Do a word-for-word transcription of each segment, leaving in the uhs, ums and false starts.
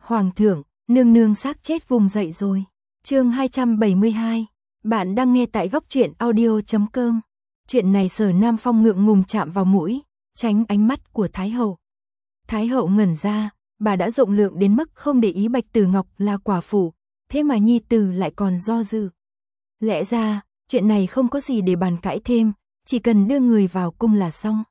Hoàng thượng, nương nương xác chết vùng dậy rồi. Chương hai trăm bảy mươi hai. Bạn đang nghe tại góc truyện audio chấm com. Chuyện này Sở Nam Phong ngượng ngùng chạm vào mũi, tránh ánh mắt của Thái hậu. Thái hậu ngẩn ra, bà đã rộng lượng đến mức không để ý Bạch Tử Ngọc là quả phụ, thế mà nhi tử lại còn do dự. Lẽ ra, chuyện này không có gì để bàn cãi thêm, chỉ cần đưa người vào cung là xong.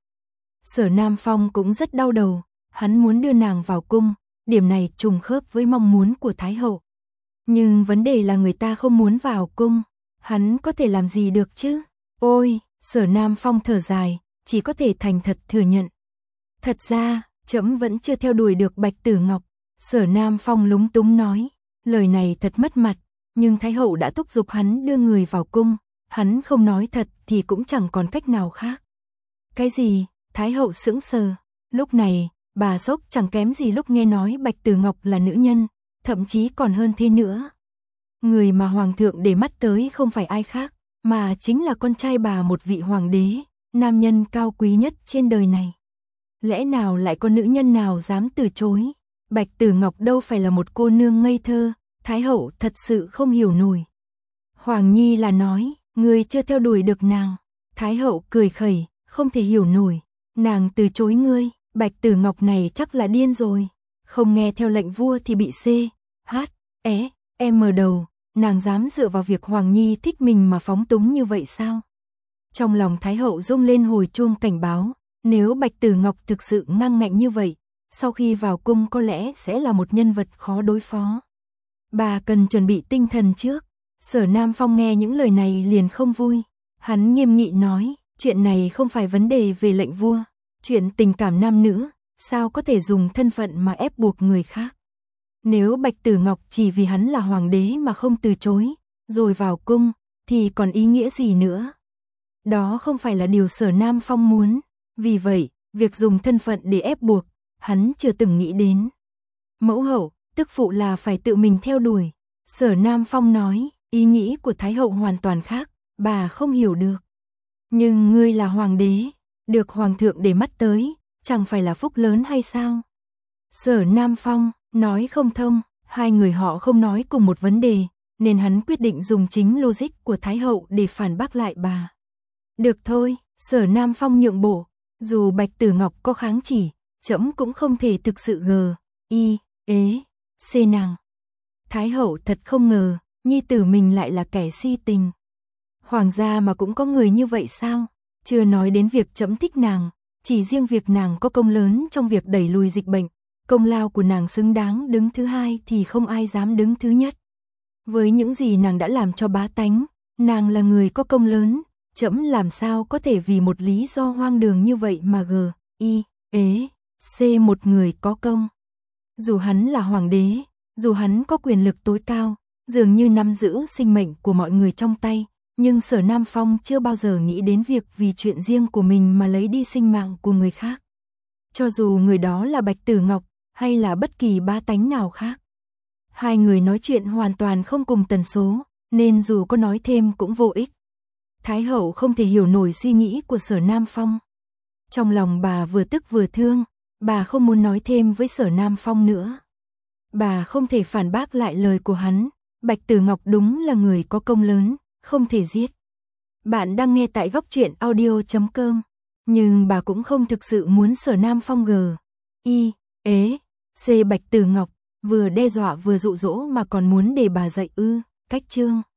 Sở Nam Phong cũng rất đau đầu, hắn muốn đưa nàng vào cung, điểm này trùng khớp với mong muốn của Thái hậu. Nhưng vấn đề là người ta không muốn vào cung, hắn có thể làm gì được chứ? Ôi, Sở Nam Phong thở dài, chỉ có thể thành thật thừa nhận. Thật ra, trẫm vẫn chưa theo đuổi được Bạch Tử Ngọc. Sở Nam Phong lúng túng nói, lời này thật mất mặt, nhưng Thái hậu đã thúc giục hắn đưa người vào cung, hắn không nói thật thì cũng chẳng còn cách nào khác. Cái gì? Thái hậu sững sờ, lúc này, bà sốc chẳng kém gì lúc nghe nói Bạch Tử Ngọc là nữ nhân, thậm chí còn hơn thế nữa. Người mà hoàng thượng để mắt tới không phải ai khác, mà chính là con trai bà một vị hoàng đế, nam nhân cao quý nhất trên đời này. Lẽ nào lại có nữ nhân nào dám từ chối? Bạch Tử Ngọc đâu phải là một cô nương ngây thơ, Thái hậu thật sự không hiểu nổi. Hoàng nhi là nói, ngươi chưa theo đuổi được nàng. Thái hậu cười khẩy, không thể hiểu nổi. Nàng từ chối ngươi, Bạch Tử Ngọc này chắc là điên rồi. Không nghe theo lệnh vua thì bị C, H, E, M đầu, nàng dám dựa vào việc Hoàng nhi thích mình mà phóng túng như vậy sao? Trong lòng Thái hậu rung lên hồi chuông cảnh báo, nếu Bạch Tử Ngọc thực sự ngang ngạnh như vậy, sau khi vào cung có lẽ sẽ là một nhân vật khó đối phó. Bà cần chuẩn bị tinh thần trước. Sở Nam Phong nghe những lời này liền không vui. Hắn nghiêm nghị nói, chuyện này không phải vấn đề về lệnh vua, chuyện tình cảm nam nữ, sao có thể dùng thân phận mà ép buộc người khác. Nếu Bạch Tử Ngọc chỉ vì hắn là hoàng đế mà không từ chối, rồi vào cung, thì còn ý nghĩa gì nữa? Đó không phải là điều Sở Nam Phong muốn, vì vậy, việc dùng thân phận để ép buộc, hắn chưa từng nghĩ đến. Mẫu hậu, tức phụ là phải tự mình theo đuổi. Sở Nam Phong nói, ý nghĩ của Thái hậu hoàn toàn khác, bà không hiểu được. Nhưng ngươi là hoàng đế, được hoàng thượng để mắt tới, chẳng phải là phúc lớn hay sao? Sở Nam Phong nói không thông, hai người họ không nói cùng một vấn đề, nên hắn quyết định dùng chính logic của Thái hậu để phản bác lại bà. Được thôi, Sở Nam Phong nhượng bộ, dù Bạch Tử Ngọc có kháng chỉ, trẫm cũng không thể thực sự gờ, y, ế, c nàng. Thái hậu thật không ngờ, nhi tử mình lại là kẻ si tình. Hoàng gia mà cũng có người như vậy sao? Chưa nói đến việc trẫm thích nàng, chỉ riêng việc nàng có công lớn trong việc đẩy lùi dịch bệnh, công lao của nàng xứng đáng đứng thứ hai thì không ai dám đứng thứ nhất. Với những gì nàng đã làm cho bá tánh, nàng là người có công lớn, trẫm làm sao có thể vì một lý do hoang đường như vậy mà gờ, y, ế, c một người có công. Dù hắn là hoàng đế, dù hắn có quyền lực tối cao, dường như nắm giữ sinh mệnh của mọi người trong tay, nhưng Sở Nam Phong chưa bao giờ nghĩ đến việc vì chuyện riêng của mình mà lấy đi sinh mạng của người khác. Cho dù người đó là Bạch Tử Ngọc, hay là bất kỳ bá tánh nào khác. Hai người nói chuyện hoàn toàn không cùng tần số, nên dù có nói thêm cũng vô ích. Thái hậu không thể hiểu nổi suy nghĩ của Sở Nam Phong. Trong lòng bà vừa tức vừa thương, bà không muốn nói thêm với Sở Nam Phong nữa. Bà không thể phản bác lại lời của hắn, Bạch Tử Ngọc đúng là người có công lớn, không thể giết. Bạn đang nghe tại góc truyện audio chấm com, nhưng bà cũng không thực sự muốn Sở Nam Phong gờ, y, ế, c Bạch Tử Ngọc, vừa đe dọa vừa dụ dỗ mà còn muốn để bà dạy ư, cách chương.